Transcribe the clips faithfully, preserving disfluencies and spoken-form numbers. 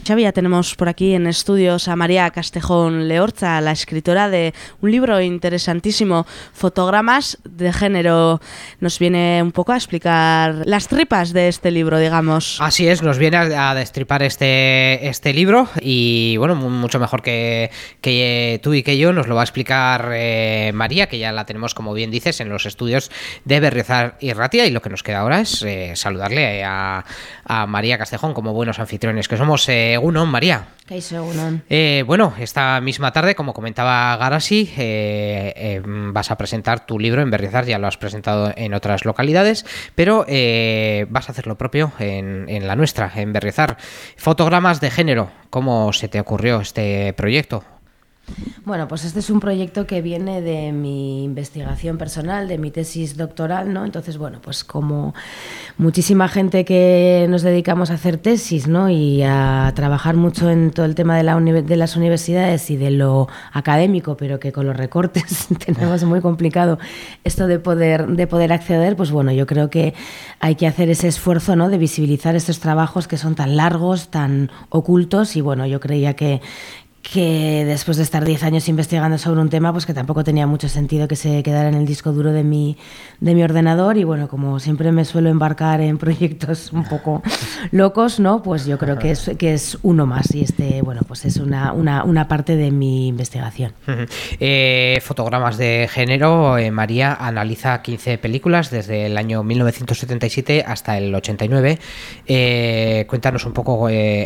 Xavi, ya tenemos por aquí en estudios a María Castejón Leorza, la escritora de un libro interesantísimo, Fotogramas de Género. Nos viene un poco a explicar las tripas de este libro, digamos. Así es, nos viene a, a destripar este, este libro y bueno, mucho mejor que, que tú y que yo nos lo va a explicar eh, María, que ya la tenemos, como bien dices, en los estudios de Berriozar y Ratia, y lo que nos queda ahora es eh, saludarle a, a María Castejón como buenos anfitriones que somos. Eh, Egunon, María. Kaixo, egunon. Eh, bueno, esta misma tarde, como comentaba Garasi, eh, eh, vas a presentar tu libro en Berriozar, ya lo has presentado en otras localidades, pero eh, vas a hacer lo propio en, en la nuestra, en Berriozar. Fotogramas de Género, ¿cómo se te ocurrió este proyecto? Bueno, pues este es un proyecto que viene de mi investigación personal, de mi tesis doctoral, ¿no? Entonces, bueno, pues como muchísima gente que nos dedicamos a hacer tesis, ¿no? Y a trabajar mucho en todo el tema de, la uni- de las universidades y de lo académico, pero que con los recortes tenemos muy complicado esto de poder, de poder acceder, pues bueno, yo creo que hay que hacer ese esfuerzo, ¿no? De visibilizar estos trabajos que son tan largos, tan ocultos, y bueno, yo creía que que después de estar diez años investigando sobre un tema, pues que tampoco tenía mucho sentido que se quedara en el disco duro de mi, de mi ordenador, y bueno, como siempre me suelo embarcar en proyectos un poco locos, ¿no? Pues yo creo que es, que es uno más, y este, bueno, pues es una, una, una parte de mi investigación. Eh, Fotogramas de Género, eh, María analiza quince películas desde el año mil novecientos setenta y siete hasta el ochenta y nueve. Eh, cuéntanos un poco, eh,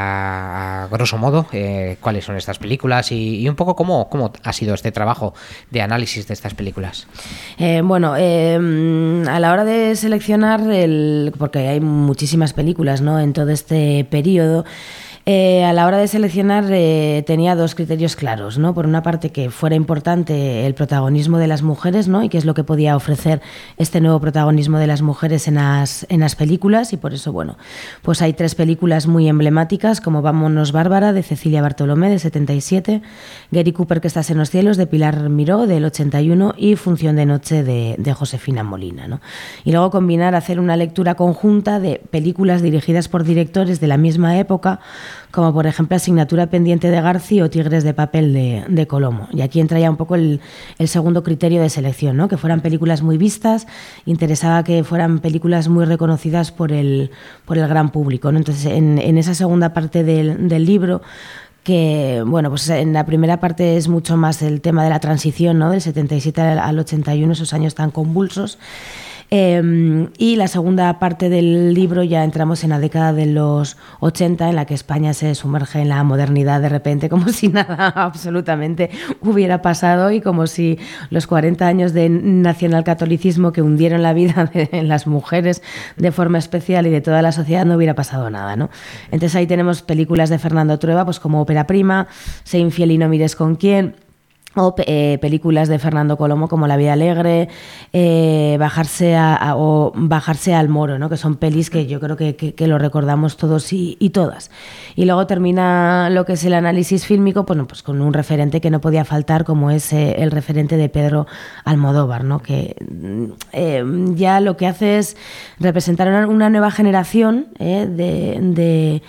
a, a grosso modo, eh, cuáles son estas películas y, y un poco cómo, cómo ha sido este trabajo de análisis de estas películas. Eh, bueno, eh, a la hora de seleccionar, el, porque hay muchísimas películas, ¿no?, en todo este periodo, Eh, a la hora de seleccionar eh, tenía dos criterios claros, ¿no? Por una parte, que fuera importante el protagonismo de las mujeres, ¿no? Y qué es lo que podía ofrecer este nuevo protagonismo de las mujeres en las, en las películas, y por eso, bueno, pues hay tres películas muy emblemáticas, como Vámonos Bárbara, de Cecilia Bartolomé, de setenta y siete, Gary Cooper, que estás en los cielos, de Pilar Miró, del ochenta y uno, y Función de noche, de, de Josefina Molina, ¿no? Y luego combinar, hacer una lectura conjunta de películas dirigidas por directores de la misma época, como por ejemplo Asignatura pendiente de Garci o Tigres de papel de, de Colomo. Y aquí entra ya un poco el, el segundo criterio de selección, ¿no? Que fueran películas muy vistas, interesaba que fueran películas muy reconocidas por el, por el gran público, ¿no? Entonces, en, en esa segunda parte del, del libro, que, bueno, pues en la primera parte es mucho más el tema de la transición, ¿no? Del setenta y siete al ochenta y uno, esos años tan convulsos. Eh, y la segunda parte del libro ya entramos en la década de los ochenta, en la que España se sumerge en la modernidad de repente, como si nada absolutamente hubiera pasado, y como si los cuarenta años de nacionalcatolicismo que hundieron la vida de las mujeres de forma especial y de toda la sociedad no hubiera pasado nada, ¿no? Entonces ahí tenemos películas de Fernando Trueba, pues como Ópera Prima, Sé infiel y no mires con quién, o eh, películas de Fernando Colomo como La vida alegre, eh, bajarse a, a, o Bajarse al Moro, ¿no? Que son pelis que yo creo que, que, que lo recordamos todos y, y todas. Y luego termina lo que es el análisis fílmico, bueno, pues con un referente que no podía faltar, como es eh, el referente de Pedro Almodóvar, ¿no? Que eh, ya lo que hace es representar una, una nueva generación eh, de... de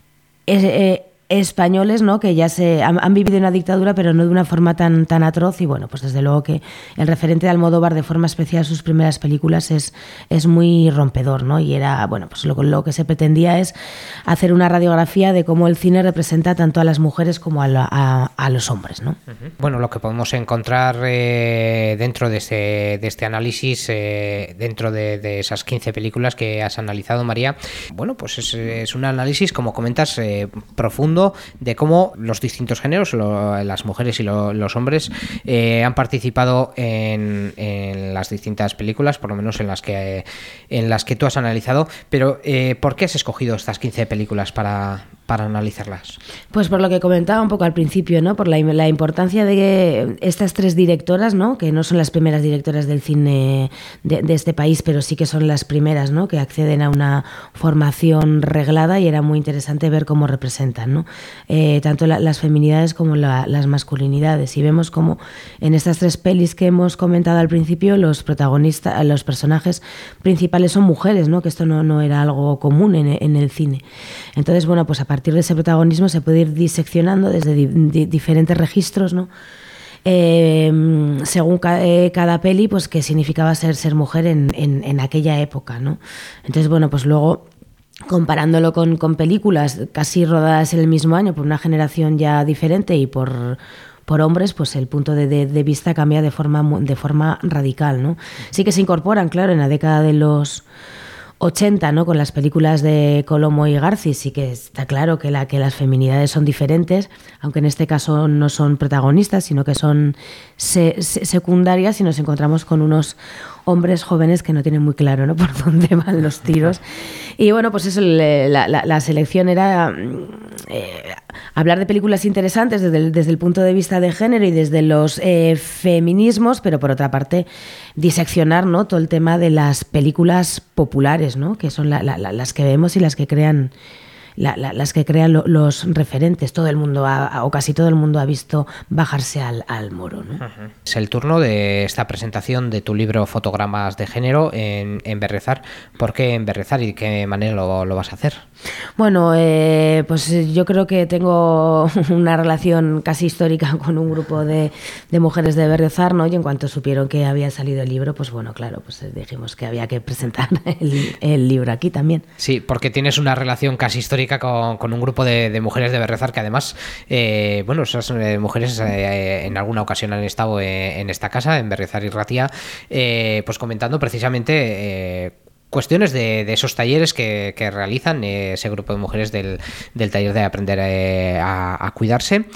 eh, españoles, ¿no? Que ya se han, han vivido una dictadura, pero no de una forma tan, tan atroz, y bueno, pues desde luego que el referente de Almodóvar, de forma especial sus primeras películas, es, es muy rompedor, ¿no? Y era, bueno, pues lo, lo que se pretendía es hacer una radiografía de cómo el cine representa tanto a las mujeres como a, la, a, a los hombres, ¿no? Bueno, lo que podemos encontrar eh, dentro de este, de este análisis, eh, dentro de, de esas quince películas que has analizado, María, bueno, pues es, es un análisis, como comentas, eh, profundo, de cómo los distintos géneros, lo, las mujeres y lo, los hombres, eh, han participado en, en las distintas películas, por lo menos en las que, en las que tú has analizado. Pero, eh, ¿por qué has escogido estas quince películas para, para analizarlas? Pues por lo que comentaba un poco al principio, ¿no? Por la, la importancia de estas tres directoras, ¿no? Que no son las primeras directoras del cine de, de este país, pero sí que son las primeras, ¿no? Que acceden a una formación reglada, y era muy interesante ver cómo representan, ¿no? Eh, tanto la, las feminidades como la, las masculinidades, y vemos como en estas tres pelis que hemos comentado al principio, los protagonistas, los personajes principales son mujeres, ¿no? Que esto no, no era algo común en, en el cine. Entonces, bueno, pues a partir de ese protagonismo se puede ir diseccionando desde di- di- diferentes registros, ¿no? Eh, según ca- eh, cada peli, pues qué significaba ser, ser mujer en, en, en aquella época, ¿no? Entonces, bueno, pues luego, comparándolo con, con películas casi rodadas en el mismo año por una generación ya diferente y por, por hombres, pues el punto de, de, de vista cambia de forma, de forma radical, ¿no? Sí que se incorporan, claro, en la década de los ochenta, ¿no? Con las películas de Colomo y Garci, sí que está claro que, la, que las feminidades son diferentes, aunque en este caso no son protagonistas, sino que son se, se, secundarias, y nos encontramos con unos hombres jóvenes que no tienen muy claro, ¿no? Por dónde van los tiros. Y bueno, pues eso, la, la, la selección era eh, hablar de películas interesantes desde el, desde el punto de vista de género y desde los eh, feminismos, pero por otra parte diseccionar, ¿no? Todo el tema de las películas populares, ¿no? Que son la, la, la, las que vemos y las que crean La, la, las que crean lo, los referentes. Todo el mundo ha, o casi todo el mundo ha visto bajarse al, al moro, ¿no? Uh-huh. Es el turno de esta presentación de tu libro Fotogramas de Género en, en Berrezar. ¿Por qué en Berrezar y de qué manera lo, lo vas a hacer? Bueno, eh, pues yo creo que tengo una relación casi histórica con un grupo de, de mujeres de Berrezar, ¿no? Y en cuanto supieron que había salido el libro, pues bueno, claro, pues dijimos que había que presentar el, el libro aquí también. Sí, porque tienes una relación casi histórica Con, con un grupo de, de mujeres de Berrezar que además, eh, bueno, esas eh, mujeres eh, en alguna ocasión han estado eh, en esta casa, en Berrezar y Ratia, eh, pues comentando precisamente eh, cuestiones de, de esos talleres que, que realizan eh, ese grupo de mujeres del, del taller de aprender eh, a, a cuidarse.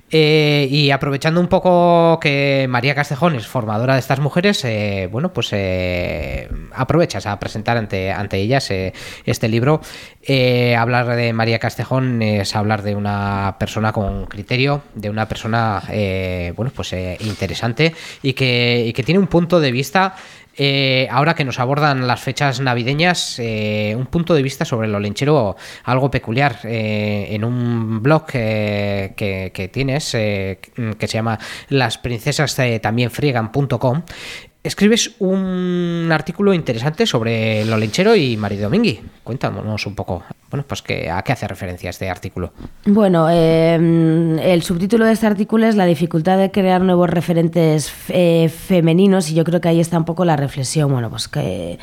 Eh, y aprovechando un poco que María Castejón es formadora de estas mujeres, eh, bueno, pues eh, aprovechas a presentar ante, ante ellas eh, este libro. Eh, hablar de María Castejón es hablar de una persona con criterio, de una persona, eh, bueno, pues eh, interesante y que, y que tiene un punto de vista. Eh, ahora que nos abordan las fechas navideñas, eh, un punto de vista sobre el olenchero algo peculiar. Eh, en un blog eh, que, que tienes, eh, que se llama las princesas también friegan punto com, escribes un artículo interesante sobre el olenchero y Mari Domingui. Cuéntanos un poco, bueno, pues que, a qué hace referencia este artículo. Bueno, eh, el subtítulo de este artículo es la dificultad de crear nuevos referentes eh, femeninos, y yo creo que ahí está un poco la reflexión. Bueno, pues que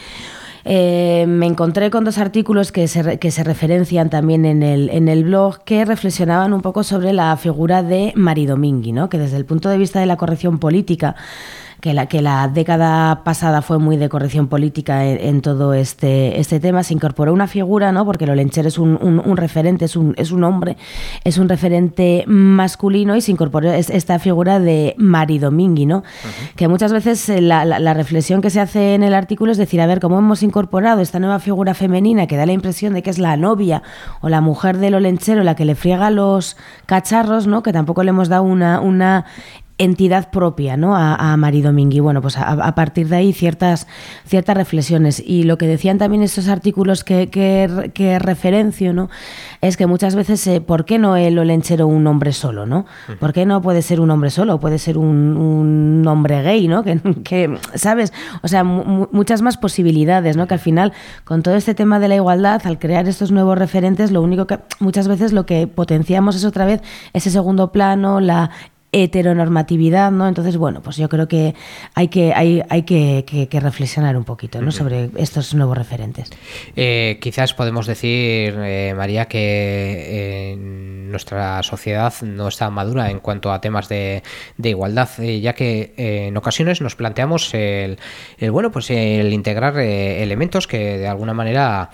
Eh, me encontré con dos artículos que se, que se referencian también en el, en el blog, que reflexionaban un poco sobre la figura de Mari Domingui, ¿no? Que desde el punto de vista de la corrección política, que la, que la década pasada fue muy de corrección política en, en todo este, este tema, se incorporó una figura, ¿no? Porque el olenchero es un, un, un referente, es un, es un hombre, es un referente masculino, y se incorporó esta figura de Mari Domingui, ¿no? Uh-huh. Que muchas veces la, la, la reflexión que se hace en el artículo es decir, a ver, ¿cómo hemos incorporado esta nueva figura femenina que da la impresión de que es la novia o la mujer del olenchero la que le friega los cacharros, ¿no? Que tampoco le hemos dado una... una entidad propia, ¿no? a, a Mari Domingui. Bueno, pues a, a partir de ahí ciertas, ciertas reflexiones. Y lo que decían también estos artículos que, que, que referencio, ¿no? Es que muchas veces, eh, ¿por qué no el olenchero un hombre solo, ¿no? ¿Por qué no puede ser un hombre solo? Puede ser un, un hombre gay, ¿no? Que, que ¿sabes? O sea, mu- muchas más posibilidades, ¿no? Que al final, con todo este tema de la igualdad, al crear estos nuevos referentes, lo único que muchas veces lo que potenciamos es otra vez ese segundo plano, la heteronormatividad, ¿no? Entonces, bueno, pues yo creo que hay que hay, hay que, que, que reflexionar un poquito, ¿no? Sobre estos nuevos referentes. Eh, quizás podemos decir, eh, María, que eh, nuestra sociedad no está madura en cuanto a temas de, de igualdad, eh, ya que eh, en ocasiones nos planteamos el, el bueno, pues el integrar eh, elementos que de alguna manera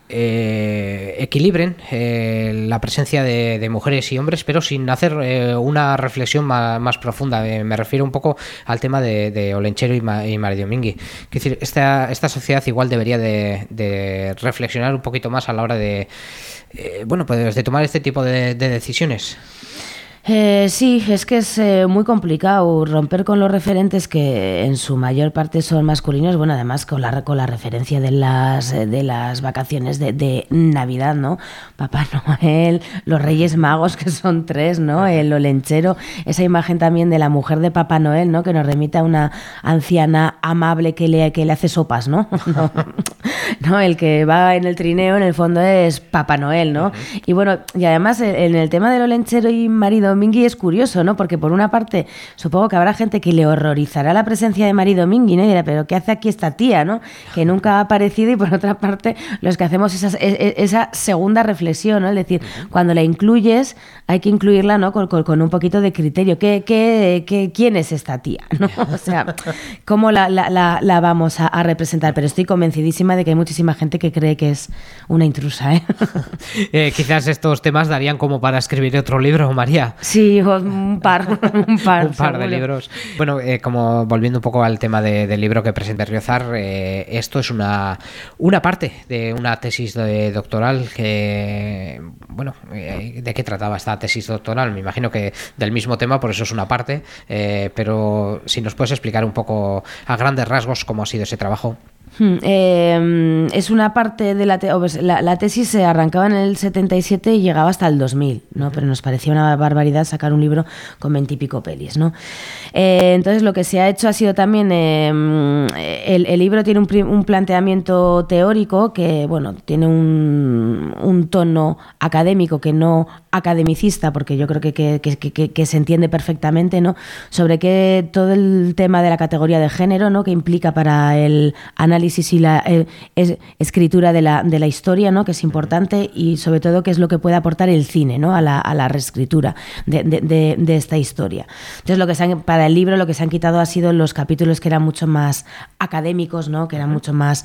Eh, equilibren eh, la presencia de, de mujeres y hombres, pero sin hacer eh, una reflexión más, más profunda. Eh, me refiero un poco al tema de, de Olenchero y, Ma, y Mari Domingui. Es decir, esta, esta sociedad igual debería de, de reflexionar un poquito más a la hora de, eh, bueno, pues de tomar este tipo de, de decisiones. Eh, sí, es que es eh, muy complicado romper con los referentes que en su mayor parte son masculinos, bueno, además con la, con la referencia de las, de las vacaciones de, de Navidad, ¿no? Papá Noel, los Reyes Magos, que son tres, ¿no? El olenchero, esa imagen también de la mujer de Papá Noel, ¿no? Que nos remite a una anciana amable que le, que le hace sopas, ¿no? No, no, el que va en el trineo en el fondo es Papá Noel, ¿no? Y bueno, y además en el tema del olenchero y marido Domingui es curioso, ¿no? Porque por una parte, supongo que habrá gente que le horrorizará la presencia de Mari Domingui, ¿no? Y dirá, pero ¿qué hace aquí esta tía, ¿no? Que nunca ha aparecido, y por otra parte, los que hacemos esa, esa segunda reflexión, ¿no? Es decir, cuando la incluyes, hay que incluirla, ¿no? Con, con, con un poquito de criterio. ¿Qué, qué, qué, ¿Quién es esta tía, ¿no? O sea, ¿cómo la, la, la, la vamos a, a representar? Pero estoy convencidísima de que hay muchísima gente que cree que es una intrusa, ¿eh? eh quizás estos temas darían como para escribir otro libro, María. Sí, un par, un par, un par de libros. Bueno, eh, como volviendo un poco al tema de, del libro que presenta Berriozar, eh, esto es una, una parte de una tesis de doctoral que, bueno, eh, ¿de qué trataba esta tesis doctoral? Me imagino que del mismo tema, por eso es una parte, eh, pero si nos puedes explicar un poco a grandes rasgos cómo ha sido ese trabajo. Hmm, eh, es una parte de la, te la, la tesis se arrancaba en el setenta y siete y llegaba hasta el dos mil, ¿no? Pero nos parecía una barbaridad sacar un libro con veintipico pelis, ¿no? Eh, entonces lo que se ha hecho ha sido también eh, el, el libro tiene un, un planteamiento teórico que, bueno, tiene un, un tono académico que no academicista, porque yo creo que, que, que, que, que se entiende perfectamente, ¿no? Sobre qué todo el tema de la categoría de género, ¿no? Que implica para el análisis y la eh, es, escritura de la, de la historia, ¿no? Que es importante, y sobre todo qué es lo que puede aportar el cine, ¿no? a, la, a la reescritura de, de, de, de esta historia. Entonces, lo que se han, para el libro lo que se han quitado ha sido los capítulos que eran mucho más académicos, ¿no? Que eran mucho más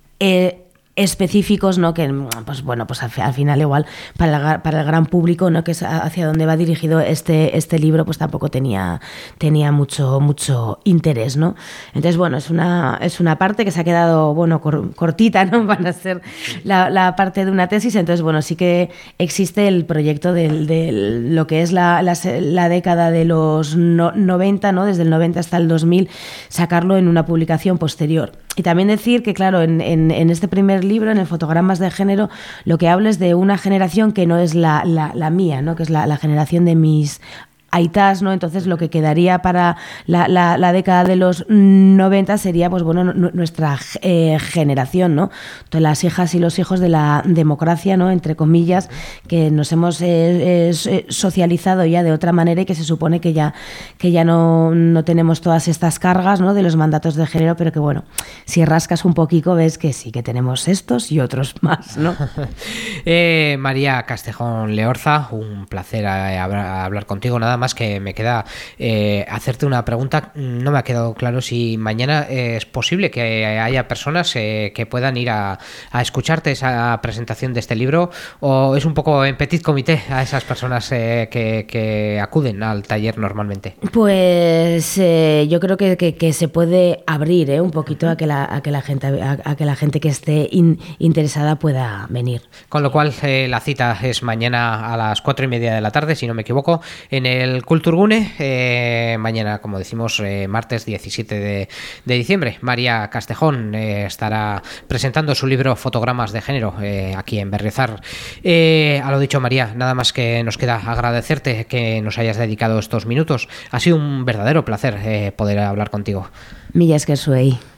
eh, específicos, ¿no? Que, pues bueno, pues al, al final igual para el, para el gran público, ¿no? Que es hacia donde va dirigido este, este libro, pues tampoco tenía, tenía mucho, mucho interés, ¿no? Entonces, bueno, es una, es una parte que se ha quedado, bueno, cor, cortita, ¿no? Van a ser la, la parte de una tesis. Entonces, bueno, sí que existe el proyecto de, de lo que es la, la, la década de los no, noventa, ¿no? Desde el noventa hasta el dos mil, sacarlo en una publicación posterior. Y también decir que, claro, en, en, en este primer libro, en el Fotogramas de Género, lo que hablo es de una generación que no es la, la, la mía, ¿no? Que es la, la generación de mis aitás, ¿no? Entonces lo que quedaría para la, la, la década de los noventa sería, pues bueno, nuestra eh, generación, ¿no? Entonces, las hijas y los hijos de la democracia, ¿no? Entre comillas, que nos hemos eh, eh, socializado ya de otra manera y que se supone que ya, que ya no, no tenemos todas estas cargas, ¿no? De los mandatos de género, pero que bueno, si rascas un poquito ves que sí, que tenemos estos y otros más, ¿no? eh, María Castejón Leorza, un placer a, a hablar contigo. Nada más que me queda eh, hacerte una pregunta. No me ha quedado claro si mañana eh, es posible que haya personas eh, que puedan ir a, a escucharte esa presentación de este libro, o es un poco en petit comité a esas personas eh, que, que acuden al taller normalmente. Pues eh, yo creo que, que, que se puede abrir eh, un poquito a que la, a que la gente a, a que la gente que esté in, interesada pueda venir. Con lo cual eh, la cita es mañana a las cuatro y media de la tarde, si no me equivoco, en el Kulturgune, eh, mañana, como decimos, eh, martes diecisiete de, de diciembre. María Castejón eh, estará presentando su libro Fotogramas de Género eh, aquí en Berriozar. Eh, a lo dicho, María, nada más que nos queda agradecerte que nos hayas dedicado estos minutos. Ha sido un verdadero placer eh, poder hablar contigo. Mila esker zuei.